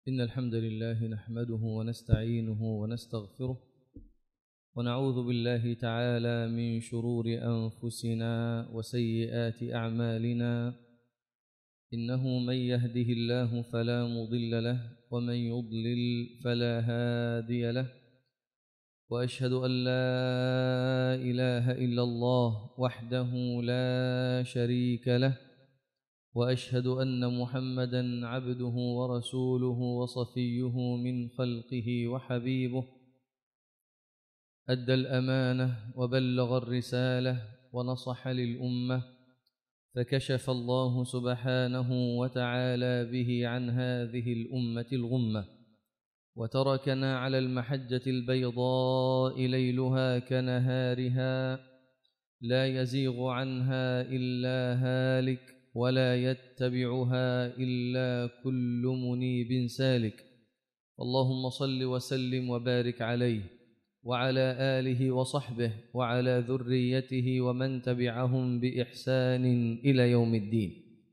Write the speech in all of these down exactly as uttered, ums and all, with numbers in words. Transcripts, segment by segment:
إن الحمد لله نحمده ونستعينه ونستغفره ونعوذ بالله تعالى من شرور أنفسنا وسيئات أعمالنا. إنه من يهده الله فلا مضل له ومن يضلل فلا هادي له، وأشهد أن لا إله إلا الله وحده لا شريك له، وأشهد أن محمدًا عبده ورسوله وصفيه من خلقه وحبيبه، أدى الأمانة وبلغ الرسالة ونصح للأمة، فكشف الله سبحانه وتعالى به عن هذه الأمة الغمة، وتركنا على المحجة البيضاء ليلها كنهارها لا يزيغ عنها إلا هالك ولا يتبعها إلا كل منيب سالك. اللهم صل وسلم وبارك عليه وعلى آله وصحبه وعلى ذريته ومن تبعهم بإحسان إلى يوم الدين.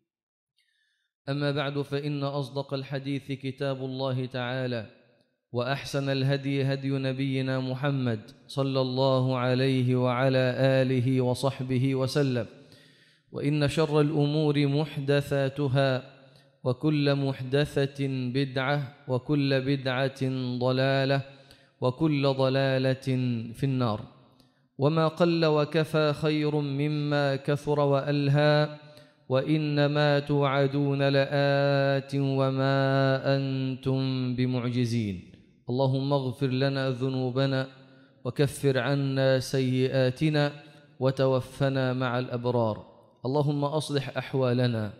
أما بعد، فإن أصدق الحديث كتاب الله تعالى، وأحسن الهدي هدي نبينا محمد صلى الله عليه وعلى آله وصحبه وسلم. وإن شر الأمور محدثاتها، وكل محدثة بدعة، وكل بدعة ضلالة، وكل ضلالة في النار. وما قل وكفى خير مما كثر وألهى، وإنما توعدون لآت وما أنتم بمعجزين. اللهم اغفر لنا ذنوبنا وكفر عنا سيئاتنا وتوفنا مع الأبرار. اللهم أصلح أحوالنا،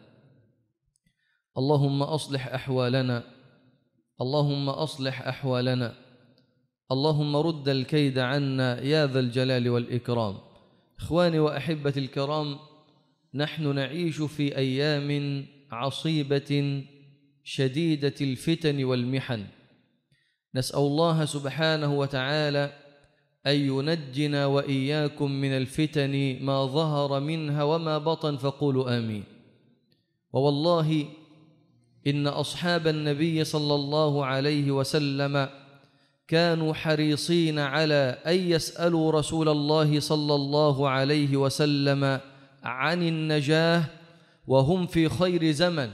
اللهم أصلح أحوالنا، اللهم أصلح أحوالنا، اللهم رد الكيد عنا يا ذا الجلال والإكرام. إخواني وأحبتي الكرام، نحن نعيش في أيام عصيبة شديدة الفتن والمحن. نسأل الله سبحانه وتعالى أن ينجنا وإياكم من الفتن ما ظهر منها وما بطن، فقولوا آمين. ووالله إن أصحاب النبي صلى الله عليه وسلم كانوا حريصين على أن يسألوا رسول الله صلى الله عليه وسلم عن النجاة، وهم في خير زمن،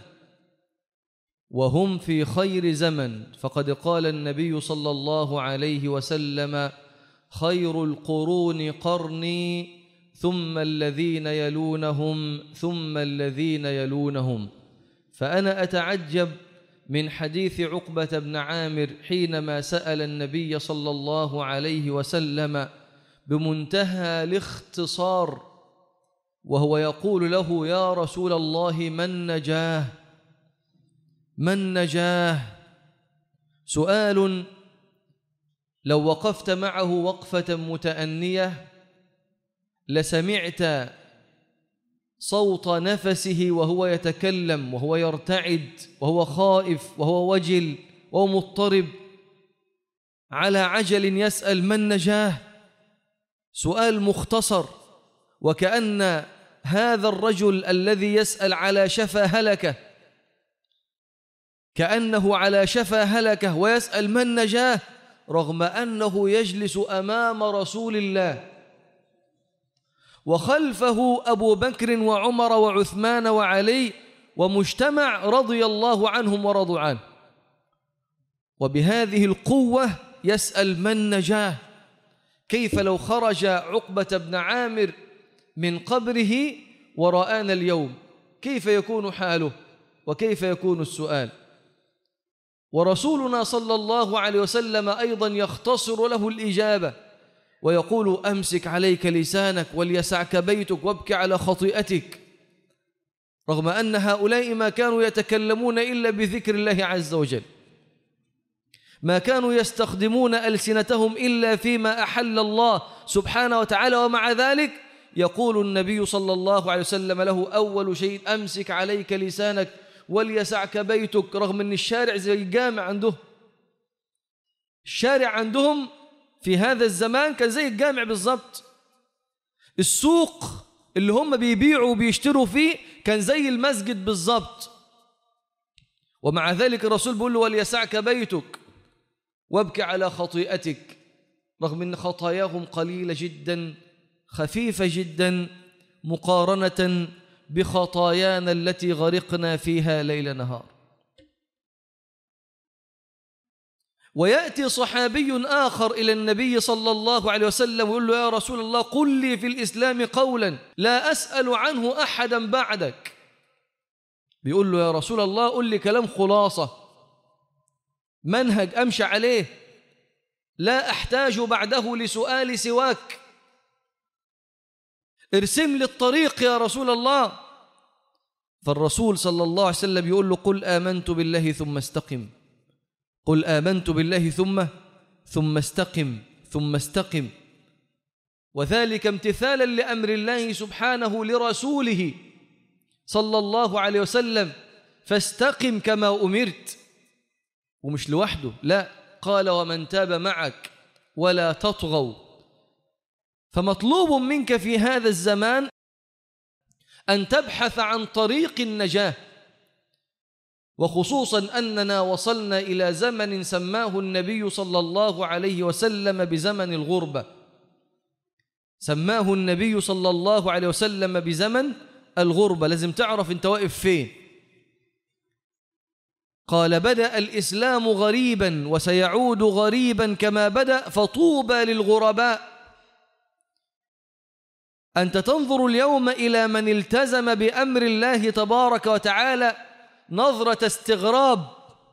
وهم في خير زمن. فقد قال النبي صلى الله عليه وسلم: خير القرون قرني ثم الذين يلونهم ثم الذين يلونهم. فأنا أتعجب من حديث عقبة بن عامر حينما سأل النبي صلى الله عليه وسلم بمنتهى الاختصار، وهو يقول له: يا رسول الله، من نجاه؟ من نجاه؟ سؤال لو وقفت معه وقفة متأنية لسمعت صوت نفسه وهو يتكلم، وهو يرتعد، وهو خائف، وهو وجل، وهو مضطرب، على عجل يسأل: من نجاه؟ سؤال مختصر، وكأن هذا الرجل الذي يسأل على شفا هلكة، كأنه على شفا هلكة ويسأل من نجاه، رغم أنه يجلس أمام رسول الله، وخلفه أبو بكر وعمر وعثمان وعلي ومجتمع رضي الله عنهم ورضوا عنه، وبهذه القوة يسأل من نجاه. كيف لو خرج عقبة بن عامر من قبره ورآنا اليوم؟ كيف يكون حاله وكيف يكون السؤال؟ ورسولنا صلى الله عليه وسلم أيضا يختصر له الإجابة ويقول: أمسك عليك لسانك وليسعك بيتك وابك على خطيئتك، رغم أن هؤلاء ما كانوا يتكلمون إلا بذكر الله عز وجل، ما كانوا يستخدمون ألسنتهم إلا فيما أحل الله سبحانه وتعالى، ومع ذلك يقول النبي صلى الله عليه وسلم له: أول شيء أمسك عليك لسانك وليسعك بيتك، رغم أن الشارع زي الجامع عندهم. الشارع عندهم في هذا الزمان كان زي الجامع بالضبط. السوق اللي هم بيبيعوا وبيشتروا فيه كان زي المسجد بالضبط. ومع ذلك الرسول بيقول له وليسعك بيتك وابكي على خطيئتك، رغم أن خطاياهم قليلة جدا خفيفة جدا مقارنة بخطايانا التي غرقنا فيها ليل نهار. ويأتي صحابي آخر إلى النبي صلى الله عليه وسلم ويقول له يا رسول الله قل لي في الإسلام قولا لا أسأل عنه أحدا بعدك. بيقول له يا رسول الله قل لي كلام خلاصة، منهج أمشي عليه، لا أحتاج بعده لسؤال سواك، ارسم لي الطريق يا رسول الله. فالرسول صلى الله عليه وسلم يقول له قل آمنت بالله ثم استقم، قل آمنت بالله ثم ثم استقم ثم استقم، وذلك امتثالا لأمر الله سبحانه لرسوله صلى الله عليه وسلم، فاستقم كما أمرت. ومش لوحده، لا، قال ومن تاب معك ولا تطغوا. فمطلوب منك في هذا الزمان أن تبحث عن طريق النجاة، وخصوصا أننا وصلنا إلى زمن سماه النبي صلى الله عليه وسلم بزمن الغربة، سماه النبي صلى الله عليه وسلم بزمن الغربة. لازم تعرف أنت واقف فين. قال بدأ الإسلام غريبا وسيعود غريبا كما بدأ، فطوبى للغرباء. أنت تنظر اليوم إلى من التزم بأمر الله تبارك وتعالى نظرة استغراب.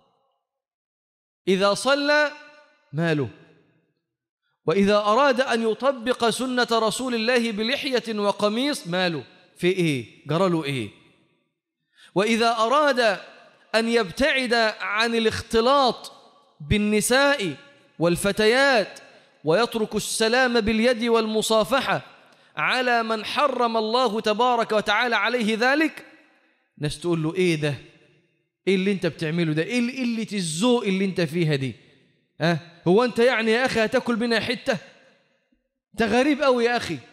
إذا صلى ماله، وإذا أراد أن يطبق سنة رسول الله بلحية وقميص ماله، في إيه؟ جرى إيه؟ وإذا أراد أن يبتعد عن الاختلاط بالنساء والفتيات ويترك السلام باليد والمصافحة على من حرم الله تبارك وتعالى عليه ذلك، ناس تقول له إيه ده؟ إيه اللي أنت بتعمله ده؟ إيه قلة الذوق اللي أنت فيها دي؟ أه؟ هو أنت يعني يا أخي هتاكل منها حتة؟ أنت غريب أوي يا أخي.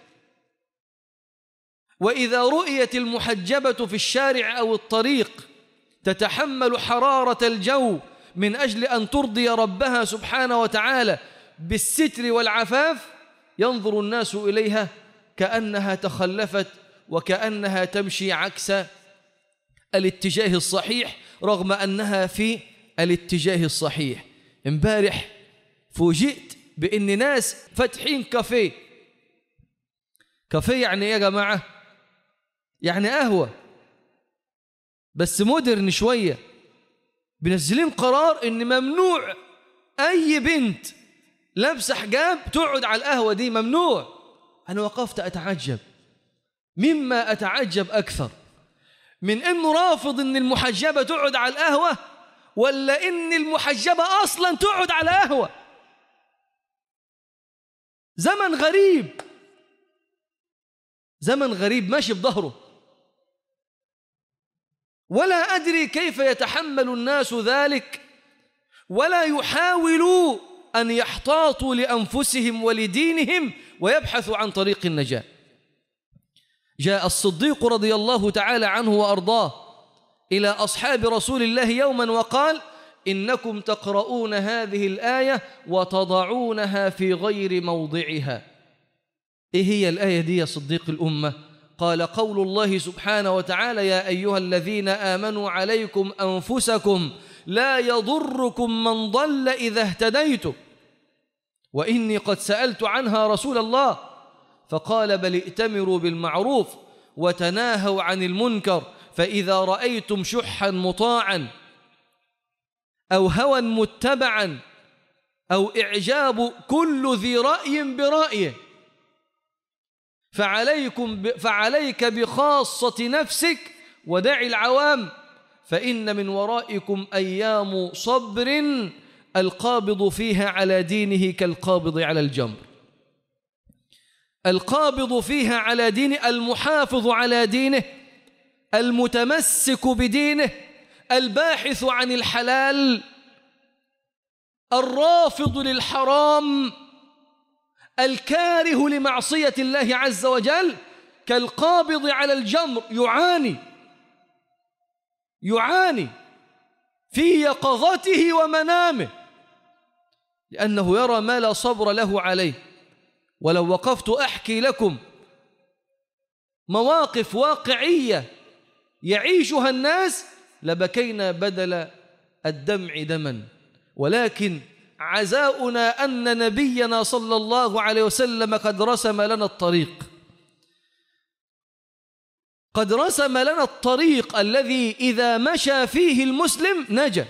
وإذا رؤيت المحجبة في الشارع أو الطريق تتحمل حرارة الجو من أجل أن ترضي ربها سبحانه وتعالى بالستر والعفاف، ينظر الناس إليها كأنها تخلفت وكأنها تمشي عكس الاتجاه الصحيح، رغم أنها في الاتجاه الصحيح. امبارح فوجئت بأن ناس فاتحين كافيه. كافيه يعني إيه يا جماعة؟ يعني قهوة بس مودرن شوية. بنزلين قرار إن ممنوع أي بنت لابسة حجاب تقعد على القهوة دي، ممنوع. أنا وقفت أتعجب، مما أتعجب أكثر من إنه رافض إن المحجبة تقعد على القهوة، ولا إن المحجبة أصلا تقعد على قهوة. زمن غريب، زمن غريب ماشي بظهره، ولا أدري كيف يتحمل الناس ذلك، ولا يحاولوا أن يحتاطوا لأنفسهم ولدينهم ويبحثوا عن طريق النجاة. جاء الصديق رضي الله تعالى عنه وأرضاه إلى أصحاب رسول الله يوما وقال إنكم تقرؤون هذه الآية وتضعونها في غير موضعها. إيه هي الآية دي يا صديق الأمة؟ قال قول الله سبحانه وتعالى يا أيها الذين آمنوا عليكم أنفسكم لا يضركم من ضل إذا اهتديتم وإني قد سألت عنها رسول الله فقال بل ائتمروا بالمعروف وتناهوا عن المنكر فإذا رأيتم شحا مطاعا أو هوى متبعا أو إعجاب كل ذي رأي برأيه فعليكم ب... فعليك بخاصة نفسك ودع العوام فإن من ورائكم أيام صبر القابض فيها على دينه كالقابض على الجمر. القابض فيها على دينه، المحافظ على دينه، المتمسك بدينه، الباحث عن الحلال، الرافض للحرام، الكاره لمعصية الله عز وجل كالقابض على الجمر، يعاني يعاني في يقظته ومنامه، لأنه يرى ما لا صبر له عليه. ولو وقفت أحكي لكم مواقف واقعية يعيشها الناس لبكينا بدل الدمع دما، ولكن عزاؤنا أن نبينا صلى الله عليه وسلم قد رسم لنا الطريق، قد رسم لنا الطريق الذي إذا مشى فيه المسلم نجا،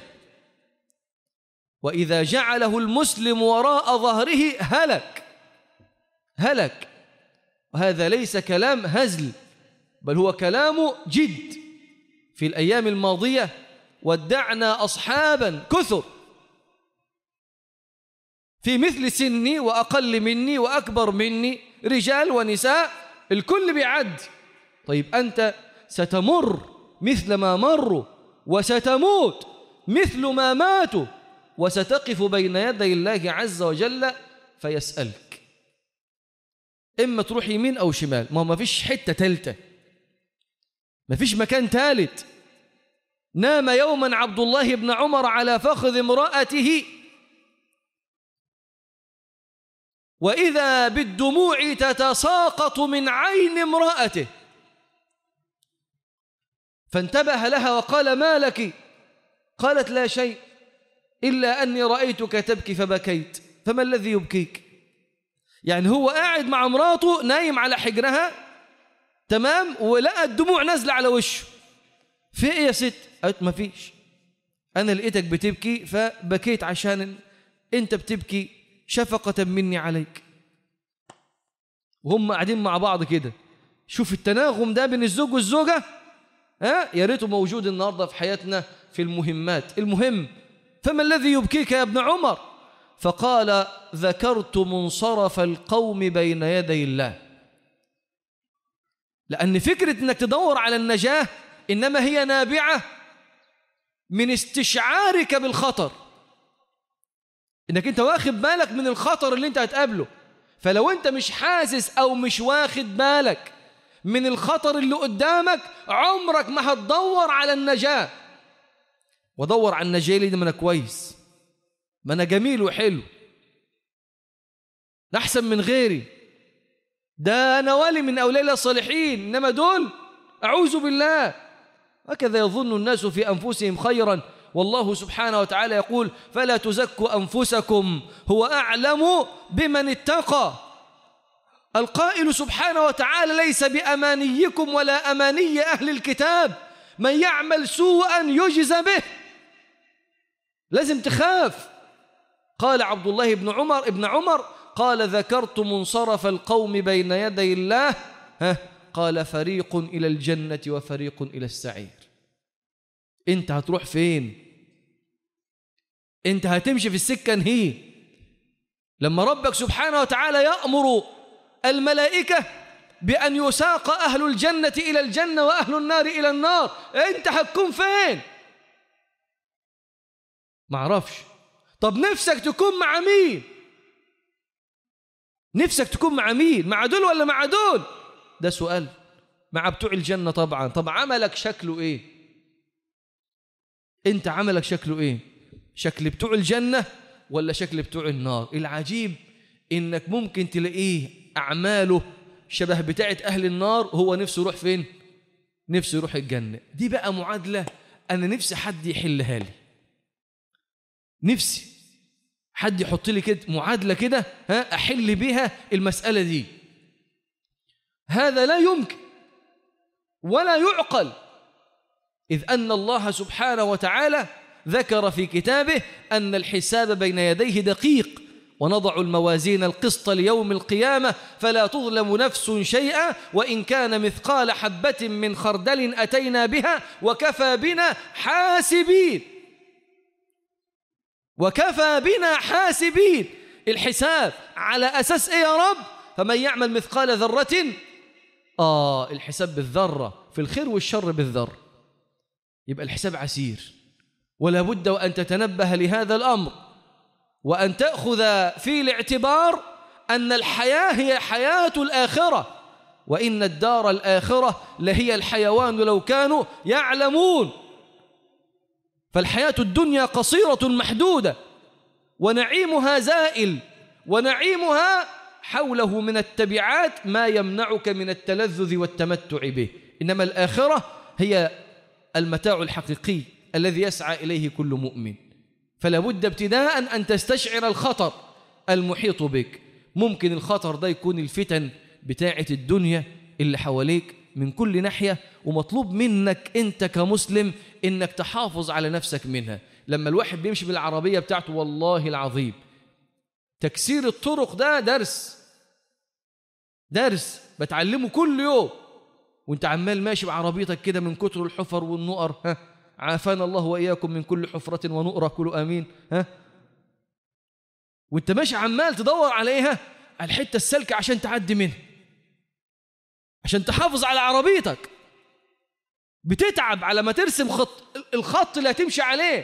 وإذا جعله المسلم وراء ظهره هلك هلك. وهذا ليس كلام هزل، بل هو كلام جد. في الأيام الماضية ودعنا أصحابا كثر في مثل سني وأقل مني وأكبر مني، رجال ونساء، الكل بيعد. طيب أنت ستمر مثل ما مروا، وستموت مثل ما ماتوا، وستقف بين يدي الله عز وجل فيسألك، إما تروح يمين أو شمال. ما ما فيش حتة تالتة، ما فيش مكان ثالث. نام يوما عبد الله بن عمر على فخذ امرأته، وإذا بالدموع تتساقط من عين امرأته، فانتبه لها وقال: ما لك؟ قالت: لا شيء، إلا أني رأيتك تبكي فبكيت. فما الذي يبكيك؟ يعني هو قاعد مع امراته نايم على حجرها، تمام، ولقى الدموع نازلة على وشه. في إيه يا ست؟ قالت: ما فيش، أنا لقيتك بتبكي فبكيت عشان أنت بتبكي شفقة مني عليك. وهم قاعدين مع بعض كده. شوف التناغم ده بين الزوج والزوجة، ها، يا ريته موجود النهارده في حياتنا في المهمات. المهم، فما الذي يبكيك يا ابن عمر؟ فقال: ذكرت منصرف القوم بين يدي الله. لأن فكرة أنك تدور على النجاة إنما هي نابعة من استشعارك بالخطر، إنك أنت واخد بالك من الخطر اللي أنت هتقابله. فلو أنت مش حاسس أو مش واخد بالك من الخطر اللي قدامك، عمرك ما هتدور على النجاة. ودور على النجاة لي ده، ما أنا كويس، ما أنا جميل وحلو، ده أحسن من غيري، ده أنا ولي من أولياء الصالحين، إنما دول أعوذ بالله. هكذا يظن الناس في أنفسهم خيرا، والله سبحانه وتعالى يقول: فلا تزكوا أنفسكم هو أعلم بمن اتقى. القائل سبحانه وتعالى: ليس بأمانيكم ولا أماني أهل الكتاب، من يعمل سوءا يجزى به. لازم تخاف. قال عبد الله بن عمر ابن عمر قال: ذكرت منصرف القوم بين يدي الله، ها، قال: فريق إلى الجنة وفريق إلى السعير. انت هتروح فين؟ انت هتمشي في السكة انهي؟ لما ربك سبحانه وتعالى يأمر الملائكة بأن يساق أهل الجنة إلى الجنة وأهل النار إلى النار، انت هتكون فين؟ معرفش. طب نفسك تكون مع مين؟ نفسك تكون مع مين؟ مع دول ولا مع دول؟ ده سؤال. مع بتوع الجنة طبعا. طب عملك شكله ايه؟ انت عملك شكله ايه؟ شكل بتوع الجنة ولا شكل بتوع النار؟ العجيب انك ممكن تلاقيه اعماله شبه بتاعت اهل النار، هو نفسه يروح فين؟ نفسه يروح الجنة. دي بقى معادلة انا نفسي حد يحلها لي، نفسي حد يحط لي كده معادلة كده، ها، احل بيها المسألة دي. هذا لا يمكن ولا يعقل، إذ أن الله سبحانه وتعالى ذكر في كتابه أن الحساب بين يديه دقيق، ونضع الموازين القسط ليوم القيامة فلا تظلم نفس شيئا وإن كان مثقال حبة من خردل أتينا بها وكفى بنا حاسبين. وكفى بنا حاسبين. الحساب على أساس إيه يا رب؟ فمن يعمل مثقال ذرة، آه الحساب بالذرة، في الخير والشر بالذر. يبقى الحساب عسير، ولا بد وأن تتنبه لهذا الأمر، وأن تأخذ في الاعتبار أن الحياة هي حياة الآخرة، وإن الدار الآخرة لهي الحيوان لو كانوا يعلمون. فالحياة الدنيا قصيرة محدودة، ونعيمها زائل، ونعيمها حوله من التبعات ما يمنعك من التلذذ والتمتع به. إنما الآخرة هي المتاع الحقيقي الذي يسعى إليه كل مؤمن. فلا بد ابتداء أن تستشعر الخطر المحيط بك. ممكن الخطر ده يكون الفتن بتاعة الدنيا اللي حواليك من كل ناحية، ومطلوب منك أنت كمسلم إنك تحافظ على نفسك منها. لما الواحد بيمشي بالعربية بتاعته والله العظيم تكسير الطرق ده درس درس بتعلمه كل يوم، وانت عمال ماشي بعربيتك كده من كتر الحفر والنقر. ها عافانا الله وإياكم من كل حفرة ونقرة، كله آمين. ها وانت ماشي عمال تدور عليها على الحتة السلكة عشان تعدي منها، عشان تحافظ على عربيتك. بتتعب على ما ترسم خط الخط اللي هتمشي عليه.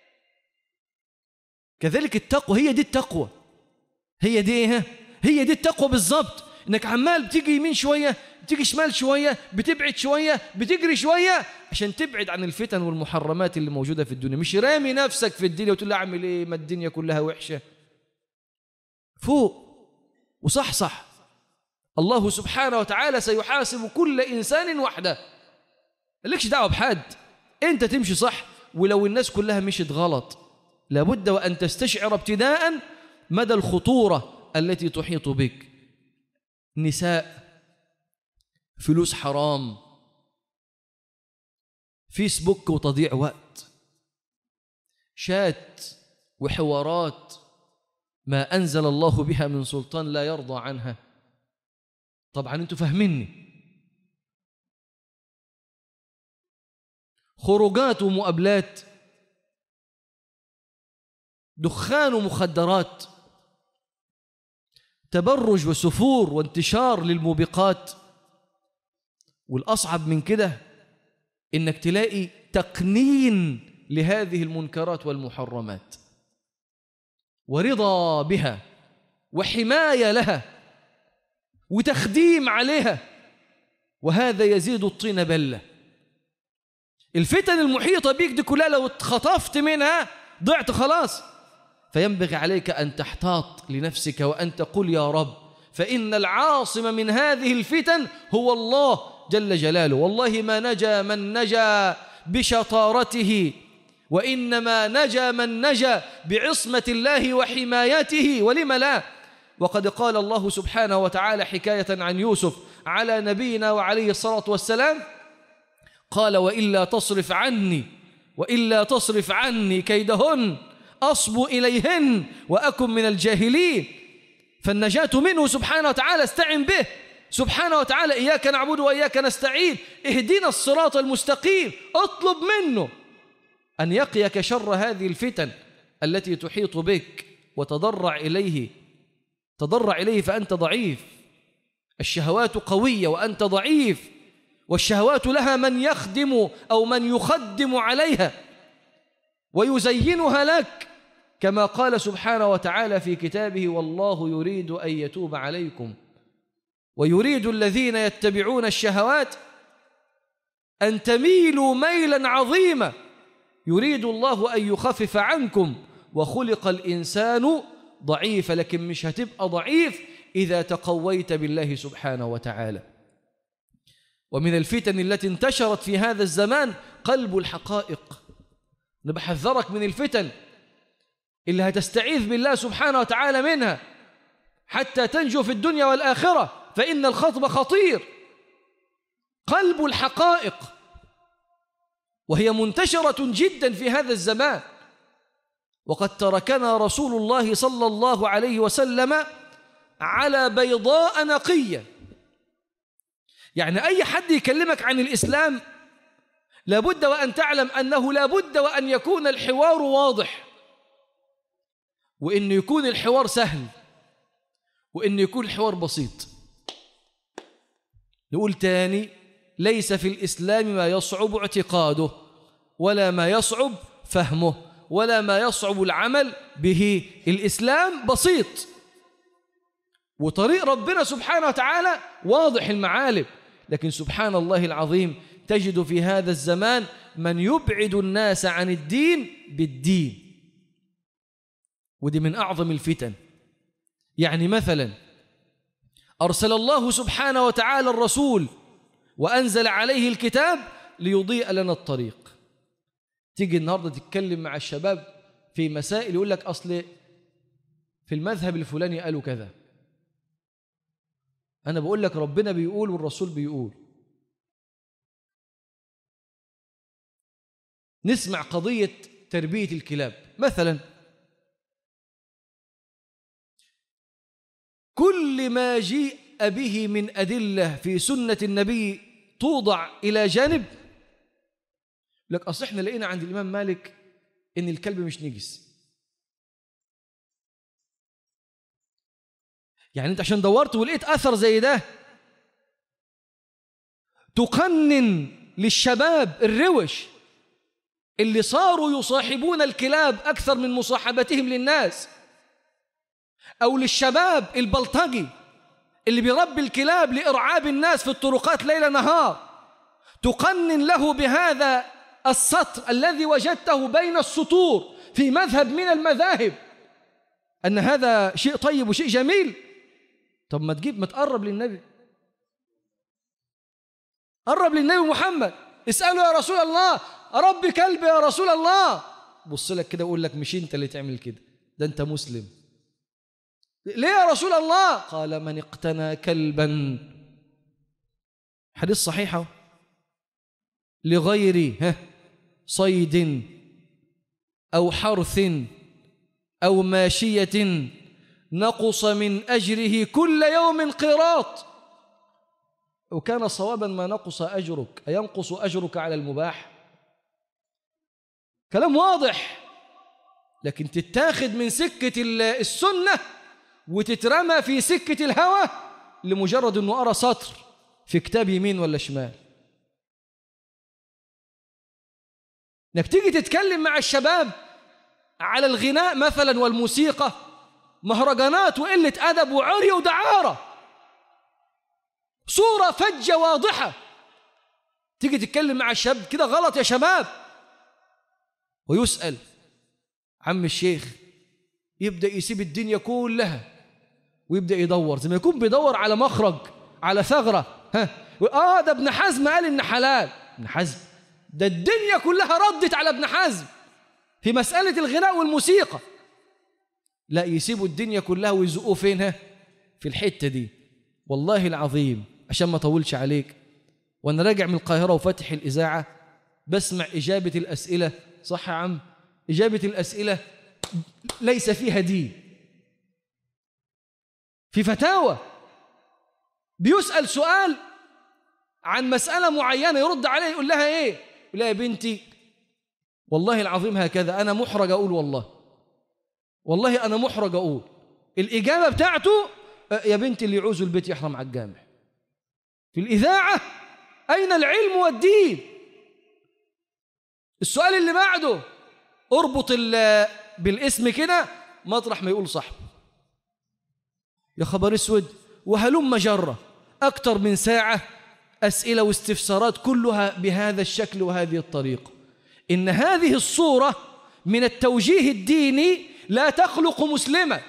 كذلك التقوى، هي دي التقوى، هي دي ها هي دي التقوى بالظبط. انك عمال بتيجي يمين شويه، بتيجي شمال شويه، بتبعد شويه، بتجري شويه عشان تبعد عن الفتن والمحرمات اللي موجوده في الدنيا. مش رامي نفسك في الدنيا وتقول لي اعمل ايه ما الدنيا كلها وحشه. فوق وصحصح. الله سبحانه وتعالى سيحاسب كل انسان وحده، مالكش دعوه بحد، انت تمشي صح. ولو الناس كلها مشيت غلط لابد وان تستشعر ابتداء مدى الخطوره التي تحيط بك. نساء، فلوس حرام، فيسبوك وتضييع وقت، شات وحوارات ما أنزل الله بها من سلطان لا يرضى عنها. طبعا انتوا فاهميني. خروجات ومقابلات، دخان ومخدرات، تبرج وسفور وانتشار للموبقات. والأصعب من كده إنك تلاقي تقنين لهذه المنكرات والمحرمات ورضا بها وحماية لها وتخديم عليها، وهذا يزيد الطين بلة. الفتن المحيطة بيك دي كلها لو اتخطفت منها ضعت خلاص. فينبغي عليك أن تحتاط لنفسك وأن تقول يا رب، فإن العاصم من هذه الفتن هو الله جل جلاله. والله ما نجا من نجا بشطارته، وإنما نجا من نجا بعصمة الله وحمايته. ولم لا؟ وقد قال الله سبحانه وتعالى حكاية عن يوسف على نبينا وعليه الصلاة والسلام، قال وإلا تصرف عني وإلا تصرف عني كيدهن أصب إليهن وأكن من الجاهلين. فالنجاة منه سبحانه وتعالى استعن به سبحانه وتعالى. إياك نعبد وإياك نستعين، اهدنا الصراط المستقيم. اطلب منه أن يقيك شر هذه الفتن التي تحيط بك، وتضرع إليه تضرع إليه فأنت ضعيف. الشهوات قوية وأنت ضعيف، والشهوات لها من يخدم أو من يخدم عليها ويزينها لك، كما قال سبحانه وتعالى في كتابه والله يريد أن يتوب عليكم ويريد الذين يتبعون الشهوات أن تميلوا ميلا عظيما يريد الله أن يخفف عنكم وخلق الإنسان ضعيفا. لكن مش هتبقى ضعيف إذا تقويت بالله سبحانه وتعالى. ومن الفتن التي انتشرت في هذا الزمان قلب الحقائق. أنا بحذرك من الفتن اللي هتستعيذ بالله سبحانه وتعالى منها حتى تنجو في الدنيا والآخرة، فإن الخطب خطير. قلب الحقائق، وهي منتشرة جدا في هذا الزمان. وقد تركنا رسول الله صلى الله عليه وسلم على بيضاء نقية. يعني أي حد يكلمك عن الإسلام لابد وأن تعلم أنه لابد وأن يكون الحوار واضح، وأن يكون الحوار سهل، وأن يكون الحوار بسيط. نقول تاني، ليس في الإسلام ما يصعب اعتقاده، ولا ما يصعب فهمه، ولا ما يصعب العمل به. الإسلام بسيط، وطريق ربنا سبحانه وتعالى واضح المعالم. لكن سبحان الله العظيم تجد في هذا الزمان من يبعد الناس عن الدين بالدين، ودي من أعظم الفتن. يعني مثلا أرسل الله سبحانه وتعالى الرسول وأنزل عليه الكتاب ليضيء لنا الطريق. تيجي النهاردة تتكلم مع الشباب في مسائل يقول لك أصل في المذهب الفلاني قالوا كذا. أنا بقول لك ربنا بيقول والرسول بيقول. نسمع قضية تربية الكلاب مثلا، كل ما جيء به من أدلة في سنة النبي توضع إلى جانب. لك أصل إحنا لقينا عند الإمام مالك إن الكلب مش نجس. يعني أنت عشان دورت ولقيت أثر زي ده تقنن للشباب الروش اللي صاروا يصاحبون الكلاب أكثر من مصاحبتهم للناس، أو للشباب البلطجي اللي بيربي الكلاب لإرعاب الناس في الطرقات ليل نهار، تقنن له بهذا السطر الذي وجدته بين السطور في مذهب من المذاهب أن هذا شيء طيب وشيء جميل. طب ما تجيب ما تقرب للنبي، قرب للنبي محمد، اسأله يا رسول الله أربي كلب يا رسول الله، بص لك كده ويقول لك مش أنت اللي تعمل كده، ده أنت مسلم. ليه يا رسول الله؟ قال من اقتنى كلبا، حديث صحيحة، لغير صيد أو حرث أو ماشية نقص من أجره كل يوم قيراط، وكان صوابا ما نقص أجرك، أينقص أجرك على المباح؟ كلام واضح. لكن تتاخد من سكة السنة وتترمى في سكة الهوى لمجرد أنه أرى سطر في كتاب يمين ولا شمال. انك تيجي تتكلم مع الشباب على الغناء مثلا والموسيقى، مهرجانات وقلة أدب وعري ودعارة، صورة فجة واضحة. تيجي تتكلم مع الشاب كده غلط يا شباب، ويسأل عم الشيخ، يبدأ يسيب الدنيا كلها ويبدأ يدور زي ما يكون بيدور على مخرج، على ثغرة. ها آه ده ابن حزم قال إن حلال. ابن حزم ده الدنيا كلها ردت على ابن حزم في مسألة الغناء والموسيقى. لا، يسيبوا الدنيا كلها ويزقوا فينها في الحتة دي. والله العظيم عشان ما أطولش عليك، وأنا راجع من القاهرة وفاتح الإذاعة بسمع إجابة الأسئلة. صح يا عم؟ إجابة الأسئلة ليس فيها دين. في فتاوى بيسأل سؤال عن مسألة معينة، يرد عليه يقول لها إيه؟ يقول لها يا بنتي والله العظيم هكذا، أنا محرج أقول والله والله أنا محرج أقول. الإجابة بتاعته يا بنتي اللي يعوز البيت يحرم على الجامع. في الإذاعة أين العلم والدين؟ السؤال اللي بعده اربط بالاسم كده مطرح ما يقول صاحب. يا خبر اسود، وهلم جرة أكتر من ساعة أسئلة واستفسارات كلها بهذا الشكل وهذه الطريقة. إن هذه الصورة من التوجيه الديني لا تخلق مسلما.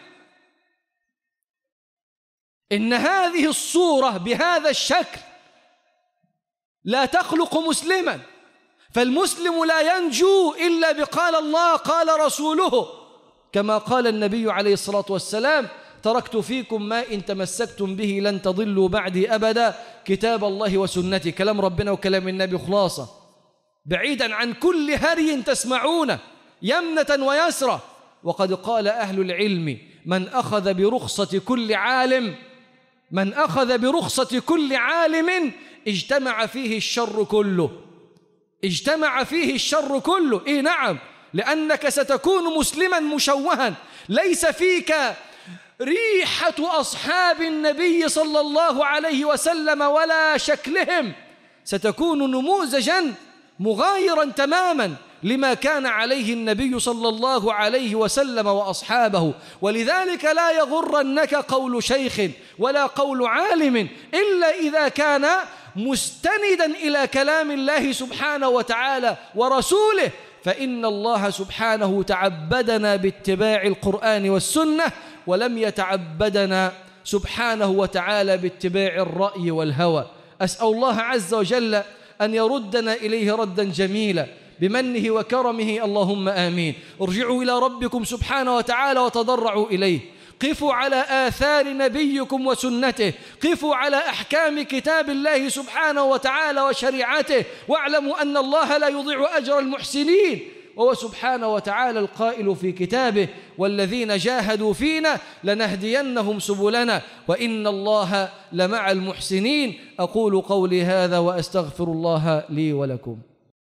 إن هذه الصورة بهذا الشكل لا تخلق مسلما. فالمسلم لا ينجو إلا بقال الله قال رسوله، كما قال النبي عليه الصلاة والسلام: تركت فيكم ما إن تمسكتم به لن تضلوا بعدي أبدا، كتاب الله وسنتي. كلام ربنا وكلام النبي خلاصة، بعيدا عن كل هري تسمعونه يمنة ويسرة. وقد قال أهل العلم: من أخذ برخصة كل عالم من أخذ برخصة كل عالم اجتمع فيه الشر كله. اجتمع فيه الشر كله. إيه نعم، لأنك ستكون مسلما مشوها ليس فيك ريحة أصحاب النبي صلى الله عليه وسلم ولا شكلهم. ستكون نموذجا مغايرا تماما لما كان عليه النبي صلى الله عليه وسلم وأصحابه. ولذلك لا يغرنك قول شيخ ولا قول عالم إلا إذا كان مستندا إلى كلام الله سبحانه وتعالى ورسوله، فإن الله سبحانه تعبدنا باتباع القرآن والسنة، ولم يتعبدنا سبحانه وتعالى باتباع الرأي والهوى. أسأل الله عز وجل أن يردنا إليه ردا جميلا بمنه وكرمه، اللهم آمين. ارجعوا إلى ربكم سبحانه وتعالى وتضرعوا إليه، قفوا على آثار نبيكم وسنته، قفوا على أحكام كتاب الله سبحانه وتعالى وشريعته، واعلموا أن الله لا يضيع أجر المحسنين، وهو سبحانه وتعالى القائل في كتابه: والذين جاهدوا فينا لنهدينهم سبلنا وإن الله لمع المحسنين. أقول قولي هذا وأستغفر الله لي ولكم.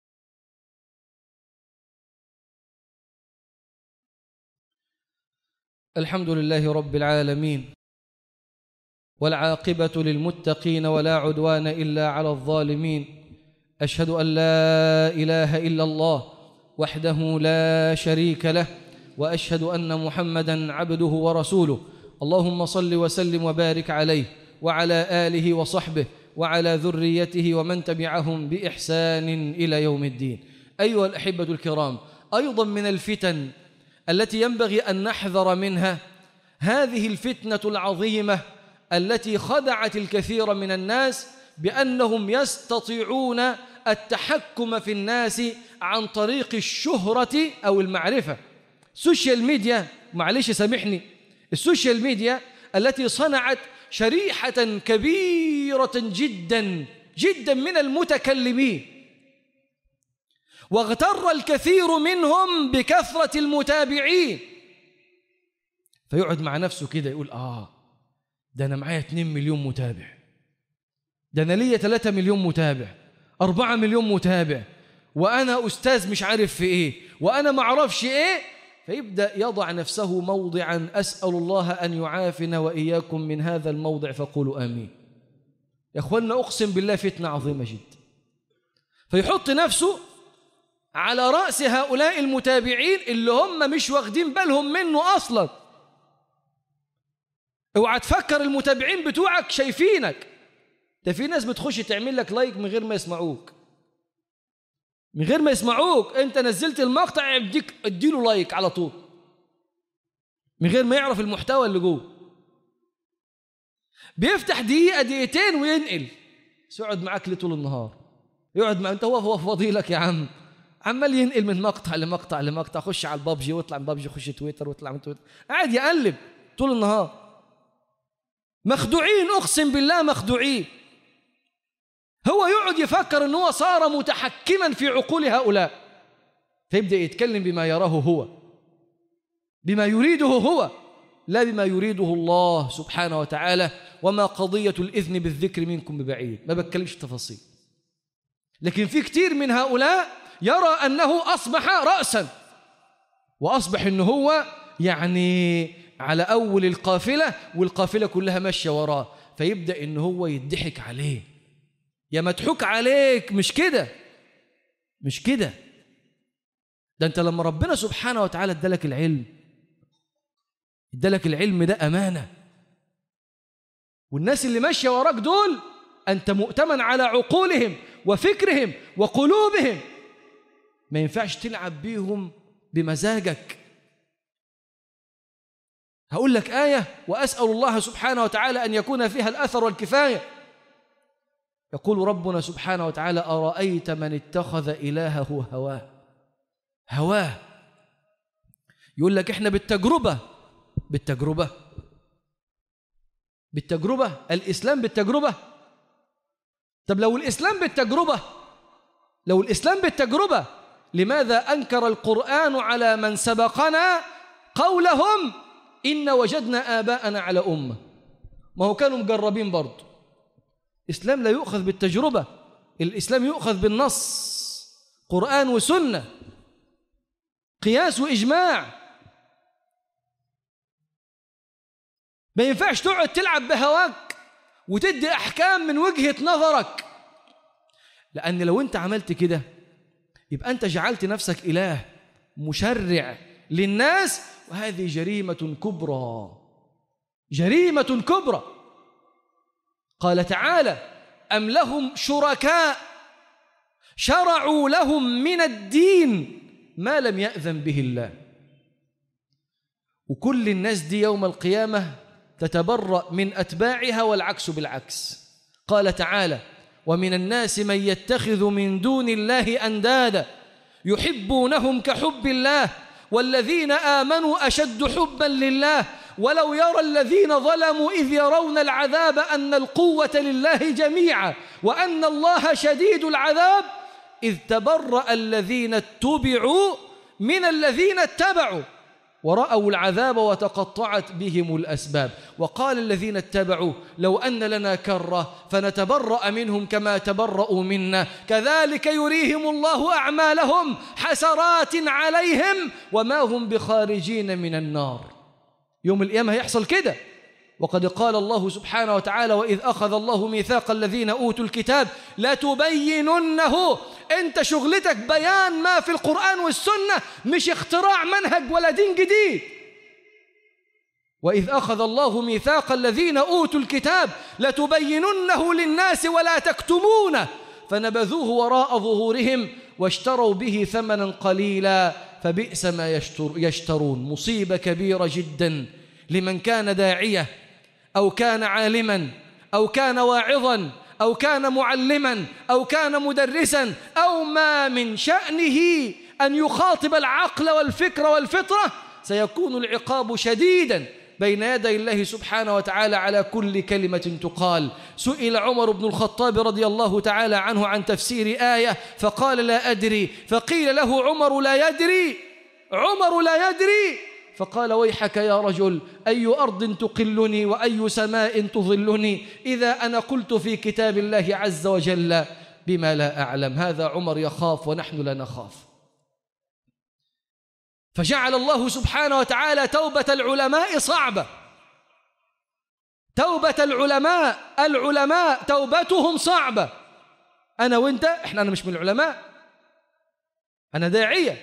الحمد لله رب العالمين، والعاقبة للمتقين ولا عدوان إلا على الظالمين. أشهد أن لا إله إلا الله وحده لا شريك له، وأشهد أن محمدًا عبده ورسوله. اللهم صل وسلم وبارك عليه وعلى آله وصحبه وعلى ذريته ومن تبعهم بإحسان إلى يوم الدين. أيها الأحبة الكرام، أيضا من الفتن التي ينبغي أن نحذر منها هذه الفتنة العظيمة التي خدعت الكثير من الناس بأنهم يستطيعون التحكم في الناس عن طريق الشهرة أو المعرفة. السوشيال ميديا، معلش سامحني، السوشيال ميديا التي صنعت شريحة كبيرة جدا جدا من المتكلمين، واغتر الكثير منهم بكثرة المتابعين، فيقعد مع نفسه كده يقول آه ده أنا معايا اتنين مليون متابع، ده أنا ليا ثلاثة مليون متابع، أربعة مليون متابع، وأنا أستاذ مش عارف في إيه، وأنا معرفش إيه. فيبدأ يضع نفسه موضعا أسأل الله أن يعافنا وإياكم من هذا الموضع، فقولوا آمين. يا أخوانا أقسم بالله فتنة عظيمة جدا. فيحط نفسه على رأس هؤلاء المتابعين اللي هم مش واخدين بالهم منه أصلا. اوعى تفكر المتابعين بتوعك شايفينك، ده في ناس بتخش تعمل لك لايك من غير ما يسمعوك، من غير ما يسمعوك. انت نزلت المقطع يديك اديله لايك على طول من غير ما يعرف المحتوى اللي جوه. بيفتح دقيقة دقيقتين وينقل، يقعد معاك ليه طول النهار؟ يقعد مع انت هو هو فضيلك يا عم، عمال ينقل من مقطع لمقطع لمقطع، خش على البابجي واطلع من بابجي، خش تويتر واطلع من تويتر، قاعد يقلب طول النهار. مخدوعين، اقسم بالله مخدوعين. هو يقعد يفكر ان هو صار متحكما في عقول هؤلاء، فيبدأ يتكلم بما يراه هو، بما يريده هو، لا بما يريده الله سبحانه وتعالى. وما قضية الإذن بالذكر منكم ببعيد، ما بتكلمش تفاصيل. لكن في كتير من هؤلاء يرى أنه أصبح رأسا، وأصبح أنه هو يعني على أول القافلة والقافلة كلها ماشية وراه، فيبدأ أنه هو يضحك عليه. يا مضحوك عليك، مش كده، مش كده. ده أنت لما ربنا سبحانه وتعالى ادالك العلم، ادالك العلم ده أمانة، والناس اللي ماشية وراك دول أنت مؤتمن على عقولهم وفكرهم وقلوبهم، ما ينفعش تلعب بيهم بمزاجك. هقول لك آية وأسأل الله سبحانه وتعالى أن يكون فيها الأثر والكفاية. يقول ربنا سبحانه وتعالى: أرأيت من اتخذ إلهه هواه. هواه، يقول لك إحنا بالتجربة بالتجربة بالتجربة الإسلام بالتجربة. طب لو الإسلام بالتجربة لو الإسلام بالتجربة لماذا أنكر القرآن على من سبقنا قولهم إن وجدنا آباءنا على أمة؟ ما هو كانوا مجربين برضه. الإسلام لا يؤخذ بالتجربة، الإسلام يؤخذ بالنص، قرآن وسنة، قياس وإجماع. ما ينفعش تقعد تلعب بهواك وتدي أحكام من وجهة نظرك، لأن لو أنت عملت كده يبقى أنت جعلت نفسك إله مشرع للناس، وهذه جريمة كبرى، جريمة كبرى. قال تعالى: أم لهم شركاء شرعوا لهم من الدين ما لم يأذن به الله. وكل الناس دي يوم القيامة تتبرأ من أتباعها والعكس بالعكس. قال تعالى: ومن الناس من يتخذ من دون الله أندادا يحبونهم كحب الله والذين آمنوا أشد حبا لله ولو يرى الذين ظلموا إذ يرون العذاب أن القوة لله جميعا وأن الله شديد العذاب إذ تبرأ الذين اتبعوا من الذين اتبعوا ورأوا العذاب وتقطعت بهم الأسباب. وقال الذين اتبعوا لو أن لنا كرة فنتبرأ منهم كما تبرأوا منا كذلك يريهم الله أعمالهم حسرات عليهم وما هم بخارجين من النار. يوم القيامة هيحصل كده. وقد قال الله سبحانه وتعالى: وإذ أخذ الله ميثاق الذين أوتوا الكتاب لتبيننه. أنت شغلتك بيان ما في القرآن والسنة، مش اختراع منهج ولا دين جديد. وإذ أخذ الله ميثاق الذين أوتوا الكتاب لتبيننه للناس ولا تكتمونه فنبذوه وراء ظهورهم واشتروا به ثمنا قليلا فبئس ما يشتر يشترون. مصيبة كبيرة جدا لمن كان داعية أو كان عالما أو كان واعظا أو كان معلما أو كان مدرسا أو ما من شأنه أن يخاطب العقل والفكر والفطرة، سيكون العقاب شديدا بين يدي الله سبحانه وتعالى على كل كلمة تقال. سئل عمر بن الخطاب رضي الله تعالى عنه عن تفسير آية فقال: لا أدري. فقيل له: عمر لا يدري، عمر لا يدري. فقال: ويحك يا رجل، أي أرض تقلني وأي سماء تظلني إذا أنا قلت في كتاب الله عز وجل بما لا أعلم. هذا عمر يخاف ونحن لا نخاف. فجعل الله سبحانه وتعالى توبة العلماء صعبة. توبة العلماء العلماء توبتهم صعبة. أنا وإنت إحنا أنا مش من العلماء، أنا داعية.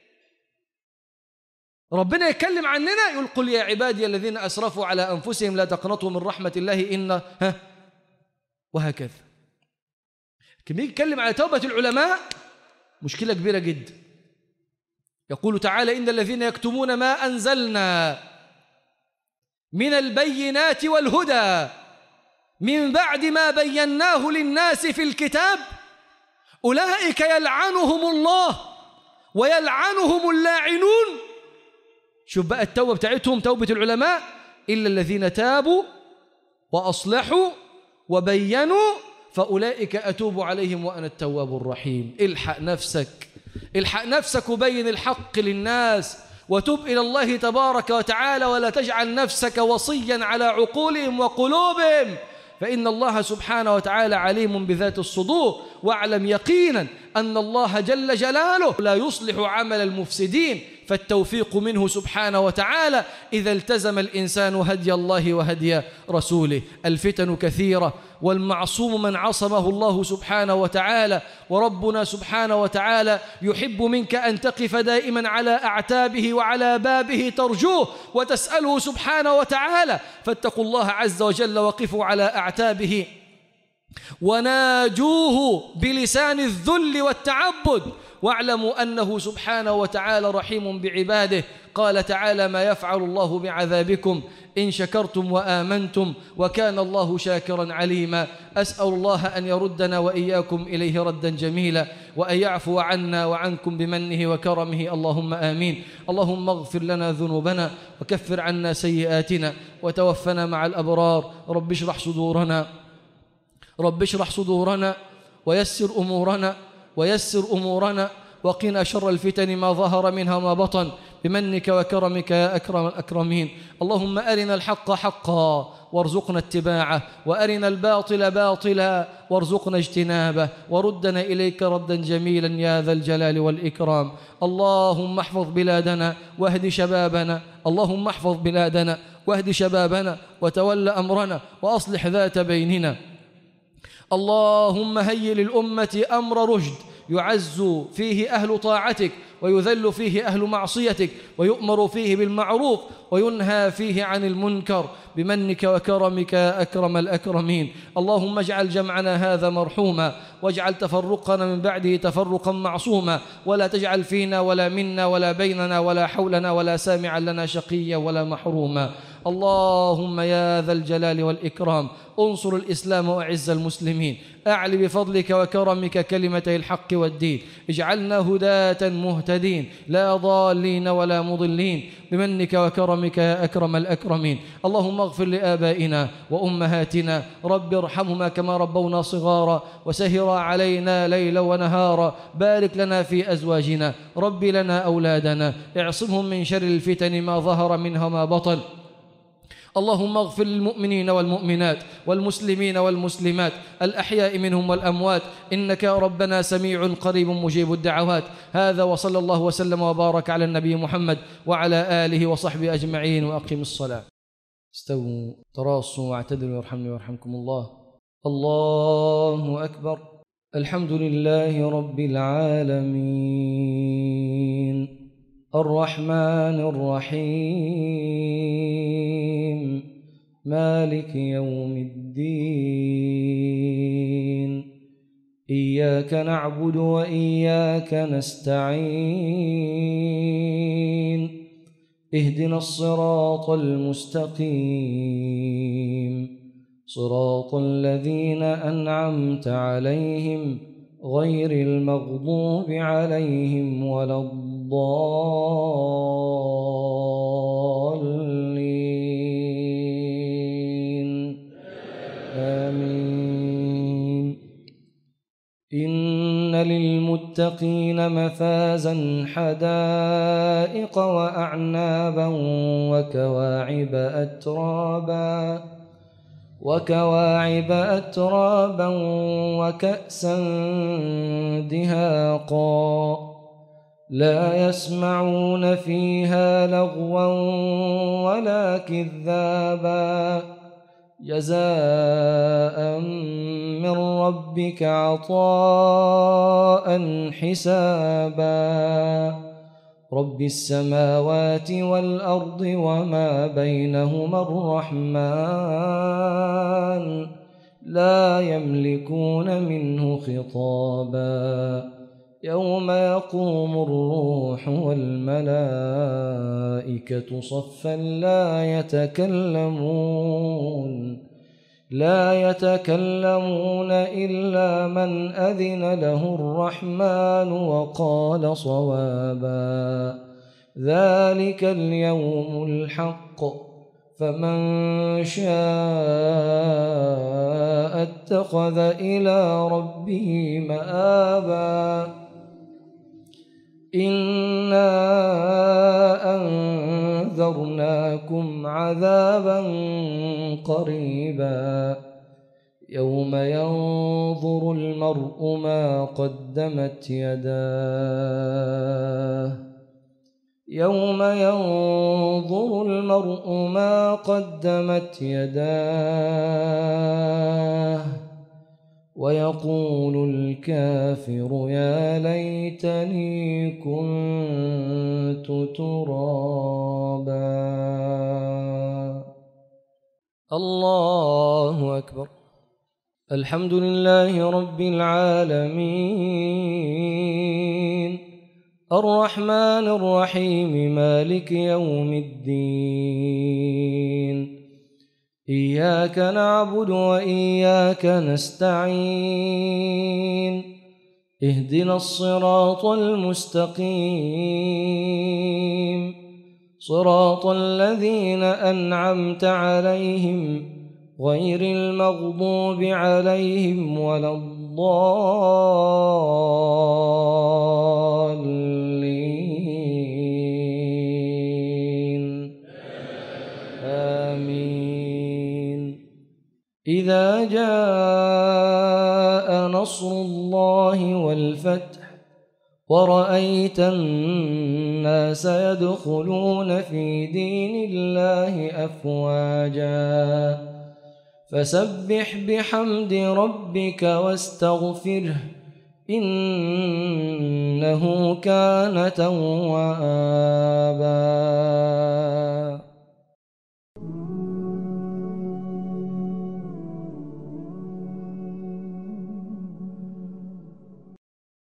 ربنا يتكلم عننا يقول: قل يا عبادي الذين أسرفوا على أنفسهم لا تقنطوا من رحمة الله إن ها وهكذا. كم يتكلم على توبة العلماء مشكلة كبيرة جدا. يقول تعالى: إن الذين يكتمون ما أنزلنا من البينات والهدى من بعد ما بيناه للناس في الكتاب أولئك يلعنهم الله ويلعنهم اللاعنون. شوف بقى التوبة بتاعتهم توبة العلماء: إلا الذين تابوا وأصلحوا وبينوا فأولئك أتوب عليهم وأنا التواب الرحيم. الحق نفسك، الحق نفسك وبين الحق للناس وتب إلى الله تبارك وتعالى ولا تجعل نفسك وصيا على عقولهم وقلوبهم فإن الله سبحانه وتعالى عليم بذات الصدور. واعلم يقينا أن الله جل جلاله لا يصلح عمل المفسدين فالتوفيق منه سبحانه وتعالى إذا التزم الإنسان هدي الله وهدي رسوله. الفتن كثيرة والمعصوم من عصمه الله سبحانه وتعالى، وربنا سبحانه وتعالى يحب منك أن تقف دائما على أعتابه وعلى بابه ترجوه وتسأله سبحانه وتعالى. فاتقوا الله عز وجل وقفوا على أعتابه وناجوه بلسان الذل والتعبد واعلموا أنه سبحانه وتعالى رحيم بعباده. قال تعالى: ما يفعل الله بعذابكم إن شكرتم وآمنتم وكان الله شاكرا عليما. أسأل الله أن يردنا وإياكم إليه ردا جميلا وأن يعفو عنا وعنكم بمنه وكرمه اللهم آمين. اللهم اغفر لنا ذنوبنا وكفر عنا سيئاتنا وتوفنا مع الأبرار. رب اشرح صدورنا رب اشرح صدورنا ويسر أمورنا ويسر أمورنا وقنا شر الفتن ما ظهر منها وما بطن بمنك وكرمك يا أكرم الأكرمين. اللهم أرنا الحق حقا وارزقنا اتباعه وأرنا الباطل باطلا وارزقنا اجتنابه وردنا إليك ردا جميلا يا ذا الجلال والإكرام. اللهم احفظ بلادنا واهد شبابنا اللهم احفظ بلادنا واهد شبابنا وتول أمرنا وأصلح ذات بيننا. اللهم هيئ للأمة أمر رشد يعز فيه أهل طاعتك ويذل فيه أهل معصيتك، ويؤمر فيه بالمعروف وينهى فيه عن المنكر بمنك وكرمك يا أكرم الأكرمين. اللهم اجعل جمعنا هذا مرحوما، واجعل تفرقنا من بعده تفرقا معصوما، ولا تجعل فينا ولا منا ولا بيننا ولا حولنا ولا سامعا لنا شقيا ولا محروما. اللهم يا ذا الجلال والإكرام انصر الإسلام وأعز المسلمين، أعل بفضلك وكرمك كلمتي الحق والدين، اجعلنا هداة مهتدين لا ضالين ولا مضلين بمنك وكرمك يا أكرم الأكرمين. اللهم اغفر لآبائنا وأمهاتنا، رب ارحمهما كما ربونا صغارا وسهر علينا ليلا ونهارا. بارك لنا في أزواجنا، رب لنا أولادنا، اعصمهم من شر الفتن ما ظهر منها ما بطن. اللهم اغفر للمؤمنين والمؤمنات والمسلمين والمسلمات الأحياء منهم والأموات، إنك يا ربنا سميع قريب مجيب الدعوات. هذا وصلى الله وسلم وبارك على النبي محمد وعلى آله وصحبه أجمعين، وأقم الصلاة. استووا تراصوا واعتدلوا يرحمني ويرحمكم الله. الله أكبر. الحمد لله رب العالمين الرحمن الرحيم مالك يوم الدين إياك نعبد وإياك نستعين اهدنا الصراط المستقيم صراط الذين أنعمت عليهم غير المغضوب عليهم ولا الضالين آمين. إن للمتقين مفازا حدائق وأعنابا وكواعب أترابا وكواعب أترابا وكأسا دهاقا لا يسمعون فيها لغوا ولا كذابا جزاء من ربك عطاء حسابا رب السماوات والأرض وما بينهما الرحمن لا يملكون منه خطابا يوم يقوم الروح والملائكة صفا لا يتكلمون لا يتكلمون إلا من أذن له الرحمن وقال صوابا ذلك اليوم الحق فمن شاء اتخذ إلى ربه مآبا إنا أنذرناكم عذابا قريبا يوم ينظر المرء ما قدمت يداه يوم ينظر المرء ما قدمت يداه ويقول الكافر يا ليتني كنت ترابا. الله أكبر. الحمد لله رب العالمين الرحمن الرحيم مالك يوم الدين إياك نعبد وإياك نستعين اهدنا الصراط المستقيم صراط الذين أنعمت عليهم غير المغضوب عليهم ولا الضالين آمين. إذا جاء نصر الله والفتح ورأيت الناس يدخلون في دين الله أفواجا فسبح بحمد ربك واستغفره إنه كان توابا.